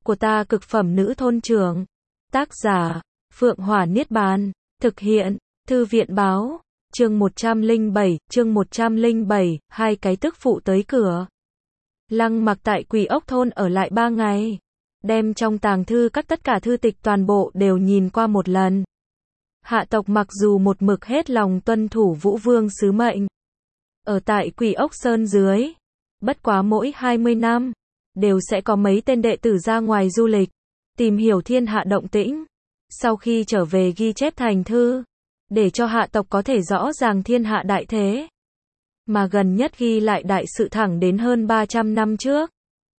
của ta cực phẩm nữ thôn trưởng. Tác giả, Phượng Hỏa Niết Bàn. Thực hiện, Thư viện báo. Chương 107, hai cái tức phụ tới cửa. Lăng Mặc tại Quỷ Ốc thôn ở lại 3 ngày. Đem trong tàng thư các tất cả thư tịch toàn bộ đều nhìn qua một lần. Hạ tộc mặc dù một mực hết lòng tuân thủ Vũ Vương sứ mệnh. Ở tại Quỷ Ốc Sơn dưới. Bất quá mỗi 20 năm, đều sẽ có mấy tên đệ tử ra ngoài du lịch, tìm hiểu thiên hạ động tĩnh. Sau khi trở về ghi chép thành thư, để cho hạ tộc có thể rõ ràng thiên hạ đại thế. Mà gần nhất ghi lại đại sự thẳng đến hơn 300 năm trước.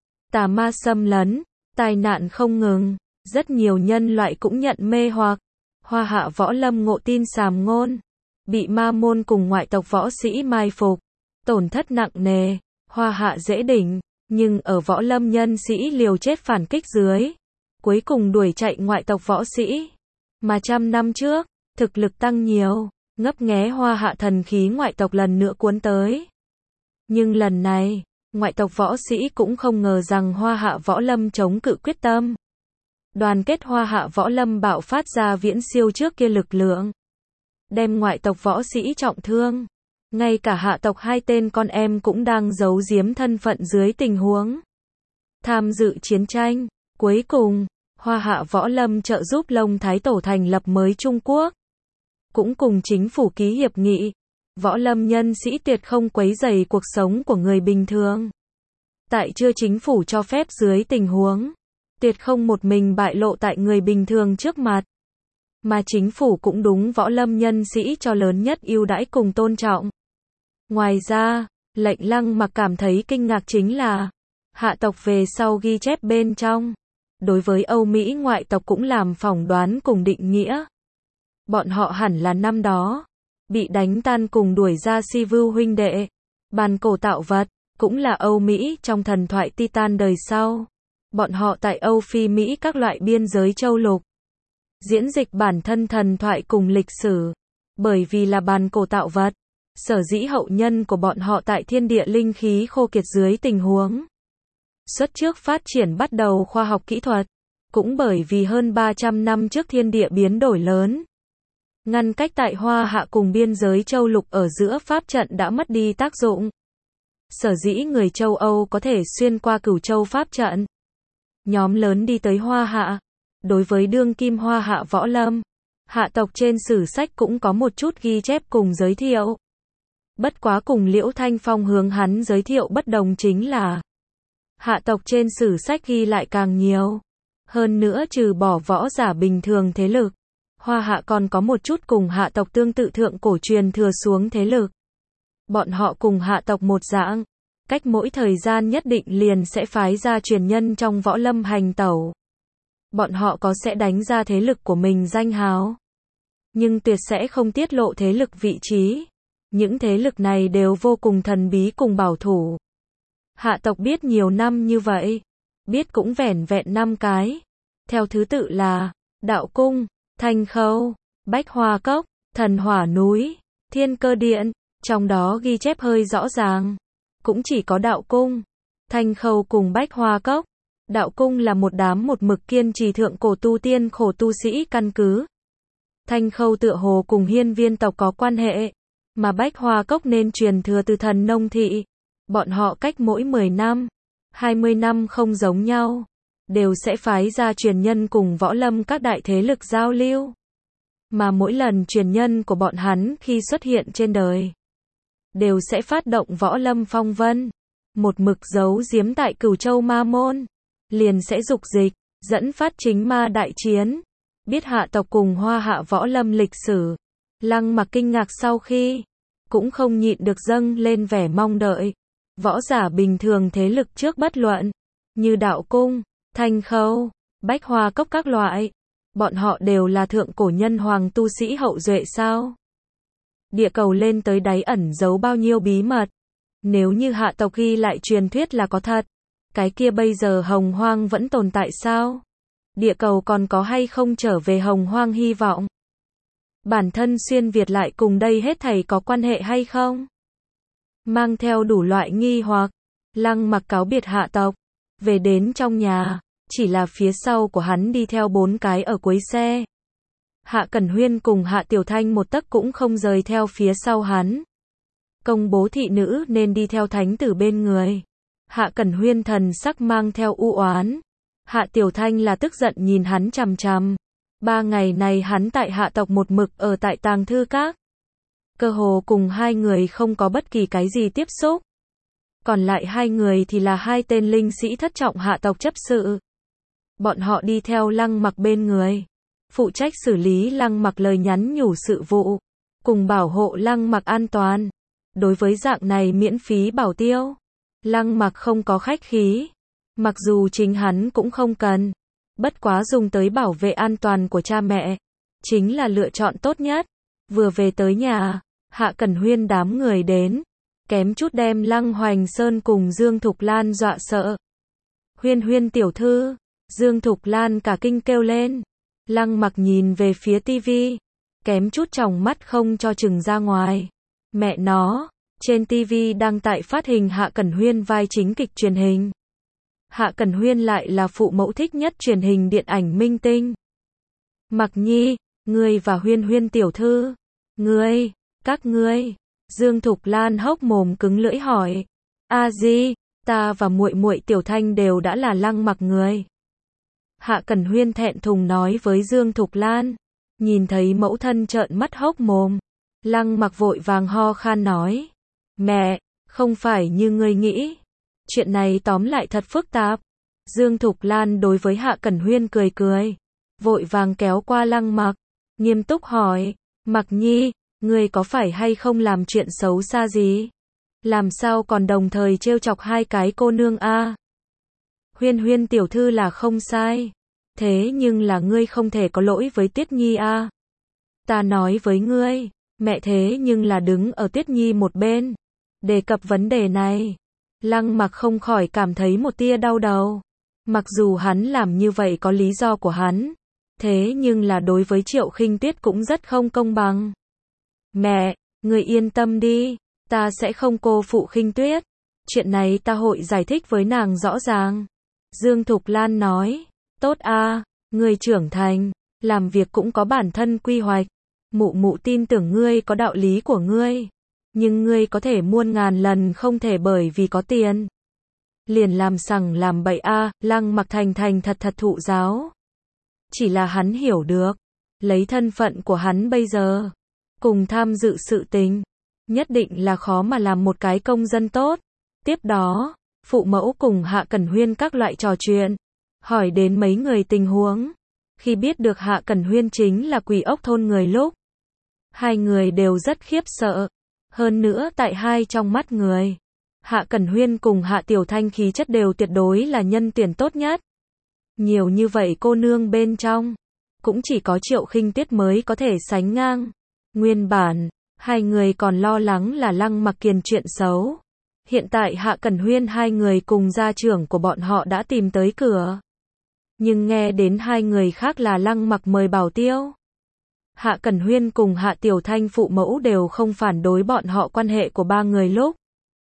Tà ma xâm lấn, tai nạn không ngừng, rất nhiều nhân loại cũng nhận mê hoặc. Hoa hạ võ lâm ngộ tin sàm ngôn, bị ma môn cùng ngoại tộc võ sĩ mai phục, tổn thất nặng nề. Hoa hạ dễ đỉnh, nhưng ở võ lâm nhân sĩ liều chết phản kích dưới, cuối cùng đuổi chạy ngoại tộc võ sĩ. Mà 100 năm trước, thực lực tăng nhiều, ngấp nghé hoa hạ thần khí ngoại tộc lần nữa cuốn tới. Nhưng lần này, ngoại tộc võ sĩ cũng không ngờ rằng hoa hạ võ lâm chống cự quyết tâm. Đoàn kết hoa hạ võ lâm bạo phát ra viễn siêu trước kia lực lượng, đem ngoại tộc võ sĩ trọng thương. Ngay cả hạ tộc 2 tên con em cũng đang giấu giếm thân phận dưới tình huống tham dự chiến tranh. Cuối cùng, hoa hạ võ lâm trợ giúp Lông Thái Tổ thành lập mới Trung Quốc. Cũng cùng chính phủ ký hiệp nghị, võ lâm nhân sĩ tuyệt không quấy rầy cuộc sống của người bình thường. Tại chưa chính phủ cho phép dưới tình huống, tuyệt không một mình bại lộ tại người bình thường trước mặt. Mà chính phủ cũng đúng võ lâm nhân sĩ cho lớn nhất ưu đãi cùng tôn trọng. Ngoài ra, lệnh Lăng Mặc cảm thấy kinh ngạc chính là, hạ tộc về sau ghi chép bên trong, đối với Âu Mỹ ngoại tộc cũng làm phỏng đoán cùng định nghĩa. Bọn họ hẳn là năm đó, bị đánh tan cùng đuổi ra Si Vưu huynh đệ. Bàn cổ tạo vật, cũng là Âu Mỹ trong thần thoại Titan đời sau. Bọn họ tại Âu Phi Mỹ các loại biên giới châu lục. Diễn dịch bản thân thần thoại cùng lịch sử. Bởi vì là bàn cổ tạo vật, sở dĩ hậu nhân của bọn họ tại thiên địa linh khí khô kiệt dưới tình huống xuất trước phát triển bắt đầu khoa học kỹ thuật. Cũng bởi vì hơn 300 năm trước thiên địa biến đổi lớn, ngăn cách tại hoa hạ cùng biên giới châu lục ở giữa pháp trận đã mất đi tác dụng. Sở dĩ người châu Âu có thể xuyên qua Cửu Châu pháp trận, nhóm lớn đi tới hoa hạ. Đối với đương kim hoa hạ võ lâm, hạ tộc trên sử sách cũng có một chút ghi chép cùng giới thiệu. Bất quá cùng Liễu Thanh Phong hướng hắn giới thiệu bất đồng chính là, hạ tộc trên sử sách ghi lại càng nhiều. Hơn nữa trừ bỏ võ giả bình thường thế lực, hoa hạ còn có một chút cùng hạ tộc tương tự thượng cổ truyền thừa xuống thế lực. Bọn họ cùng hạ tộc một dạng, cách mỗi thời gian nhất định liền sẽ phái ra truyền nhân trong võ lâm hành tẩu. Bọn họ có sẽ đánh ra thế lực của mình danh hào, nhưng tuyệt sẽ không tiết lộ thế lực vị trí. Những thế lực này đều vô cùng thần bí cùng bảo thủ. Hạ tộc biết nhiều năm như vậy, biết cũng vẻn vẹn 5 cái. Theo thứ tự là Đạo Cung, Thanh Khâu, Bách Hoa Cốc, Thần Hỏa Núi, Thiên Cơ Điện. Trong đó ghi chép hơi rõ ràng, cũng chỉ có Đạo Cung, Thanh Khâu cùng Bách Hoa Cốc. Đạo Cung là một đám một mực kiên trì thượng cổ tu tiên khổ tu sĩ căn cứ. Thanh Khâu tựa hồ cùng Hiên Viên tộc có quan hệ, mà Bách Hoa Cốc nên truyền thừa từ Thần Nông Thị. Bọn họ cách mỗi 10 năm, 20 năm không giống nhau, đều sẽ phái ra truyền nhân cùng võ lâm các đại thế lực giao lưu. Mà mỗi lần truyền nhân của bọn hắn khi xuất hiện trên đời, đều sẽ phát động võ lâm phong vân. Một mực giấu giếm tại Cửu Châu ma môn, liền sẽ dục dịch, dẫn phát chính ma đại chiến. Biết hạ tộc cùng hoa hạ võ lâm lịch sử, Lăng Mặc kinh ngạc sau khi, cũng không nhịn được dâng lên vẻ mong đợi. Võ giả bình thường thế lực trước bất luận, như Đạo Cung, Thanh Khâu, Bách Hoa Cốc các loại, bọn họ đều là thượng cổ nhân hoàng tu sĩ hậu duệ sao? Địa cầu lên tới đáy ẩn giấu bao nhiêu bí mật. Nếu như hạ tộc ghi lại truyền thuyết là có thật, cái kia bây giờ hồng hoang vẫn tồn tại sao? Địa cầu còn có hay không trở về hồng hoang hy vọng? Bản thân xuyên Việt lại cùng đây hết thảy có quan hệ hay không? Mang theo đủ loại nghi hoặc, Lăng Mặc cáo biệt hạ tộc, về đến trong nhà, chỉ là phía sau của hắn đi theo 4 cái ở cuối xe. Hạ Cẩn Huyên cùng Hạ Tiểu Thanh một tấc cũng không rời theo phía sau hắn. Công bố thị nữ nên đi theo thánh tử bên người. Hạ Cẩn Huyên thần sắc mang theo u oán. Hạ Tiểu Thanh là tức giận nhìn hắn chằm chằm. 3 ngày này hắn tại hạ tộc một mực ở tại tàng thư các. Cơ hồ cùng hai người không có bất kỳ cái gì tiếp xúc. Còn lại hai người thì là hai tên linh sĩ thất trọng hạ tộc chấp sự. Bọn họ đi theo Lăng Mặc bên người, phụ trách xử lý Lăng Mặc lời nhắn nhủ sự vụ, cùng bảo hộ Lăng Mặc an toàn. Đối với dạng này miễn phí bảo tiêu, Lăng Mặc không có khách khí. Mặc dù chính hắn cũng không cần, bất quá dùng tới bảo vệ an toàn của cha mẹ, chính là lựa chọn tốt nhất. Vừa về tới nhà, Hạ Cẩn Huyên đám người đến, kém chút đem Lăng Hoành Sơn cùng Dương Thục Lan dọa sợ. Huyên Huyên tiểu thư, Dương Thục Lan cả kinh kêu lên. Lăng Mặc nhìn về phía tivi, kém chút tròng mắt không cho chừng ra ngoài. Mẹ nó, trên tivi đang tại phát hình Hạ Cẩn Huyên vai chính kịch truyền hình. Hạ Cẩn Huyên lại là phụ mẫu thích nhất truyền hình điện ảnh minh tinh. Mặc Nhi, ngươi và Huyên Huyên tiểu thư, các ngươi. Dương Thục Lan hốc mồm cứng lưỡi hỏi. A Di, ta và muội muội Tiểu Thanh đều đã là Lăng Mặc người. Hạ Cẩn Huyên thẹn thùng nói với Dương Thục Lan. Nhìn thấy mẫu thân trợn mắt hốc mồm, Lăng Mặc vội vàng ho khan nói. Mẹ, không phải như ngươi nghĩ. Chuyện này tóm lại thật phức tạp. Dương Thục Lan đối với Hạ Cẩn Huyên cười cười, vội vàng kéo qua Lăng Mặc, nghiêm túc hỏi. Mặc Nhi, ngươi có phải hay không làm chuyện xấu xa gì? Làm sao còn đồng thời trêu chọc hai cái cô nương a? Huyên Huyên tiểu thư là không sai. Thế nhưng là ngươi không thể có lỗi với Tuyết Nhi a. Ta nói với ngươi, mẹ thế nhưng là đứng ở Tuyết Nhi một bên. Đề cập vấn đề này, Lăng Mặc không khỏi cảm thấy một tia đau đầu. Mặc dù hắn làm như vậy có lý do của hắn, thế nhưng là đối với Triệu Khinh Tuyết cũng rất không công bằng. Mẹ, người yên tâm đi, ta sẽ không cô phụ Khinh Tuyết. Chuyện này ta hội giải thích với nàng rõ ràng. Dương Thục Lan nói. Tốt a, ngươi trưởng thành, làm việc cũng có bản thân quy hoạch. Mụ mụ tin tưởng ngươi có đạo lý của ngươi. Nhưng ngươi có thể muôn ngàn lần không thể bởi vì có tiền liền làm sằng làm bậy a. Lăng Mặc thành thành thật thật thụ giáo. Chỉ là hắn hiểu được, lấy thân phận của hắn bây giờ, cùng tham dự sự tình, nhất định là khó mà làm một cái công dân tốt. Tiếp đó, phụ mẫu cùng Hạ Cẩn Huyên các loại trò chuyện, hỏi đến mấy người tình huống. Khi biết được Hạ Cẩn Huyên chính là Quỷ Ốc thôn người lúc, hai người đều rất khiếp sợ. Hơn nữa tại hai trong mắt người, Hạ Cẩn Huyên cùng Hạ Tiểu Thanh khí chất đều tuyệt đối là nhân tuyển tốt nhất. Nhiều như vậy cô nương bên trong, cũng chỉ có Triệu Khinh Tuyết mới có thể sánh ngang. Nguyên bản, hai người còn lo lắng là Lăng Mặc kiền chuyện xấu. Hiện tại Hạ Cẩn Huyên hai người cùng gia trưởng của bọn họ đã tìm tới cửa. Nhưng nghe đến hai người khác là Lăng Mặc mời bảo tiêu. Hạ Cẩn Huyên cùng Hạ Tiểu Thanh phụ mẫu đều không phản đối bọn họ quan hệ của ba người lúc.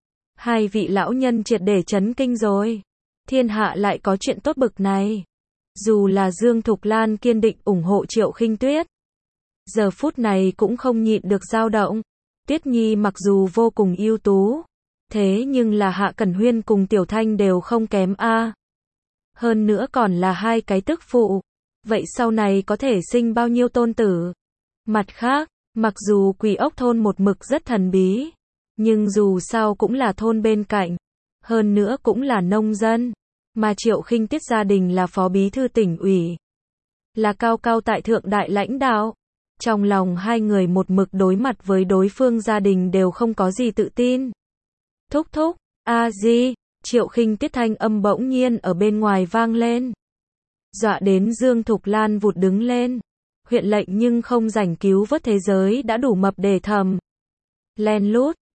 Hai vị lão nhân triệt để chấn kinh rồi. Thiên hạ lại có chuyện tốt bực này. Dù là Dương Thục Lan kiên định ủng hộ Triệu Khinh Tuyết, giờ phút này cũng không nhịn được dao động. Tuyết Nhi mặc dù vô cùng ưu tú, thế nhưng là Hạ Cẩn Huyên cùng Tiểu Thanh đều không kém a. Hơn nữa còn là hai cái tức phụ. Vậy sau này có thể sinh bao nhiêu tôn tử? Mặt khác, mặc dù Quỷ Ốc thôn một mực rất thần bí, nhưng dù sao cũng là thôn bên cạnh, hơn nữa cũng là nông dân, mà Triệu Khinh Tuyết gia đình là phó bí thư tỉnh ủy, là cao cao tại thượng đại lãnh đạo. Trong lòng hai người một mực đối mặt với đối phương gia đình đều không có gì tự tin. Thúc thúc, a di, Triệu Khinh Tuyết thanh âm bỗng nhiên ở bên ngoài vang lên. Dọa đến Dương Thục Lan vụt đứng lên. Huyện lệnh nhưng không rảnh cứu vớt thế giới đã đủ mập để thầm. Len lút,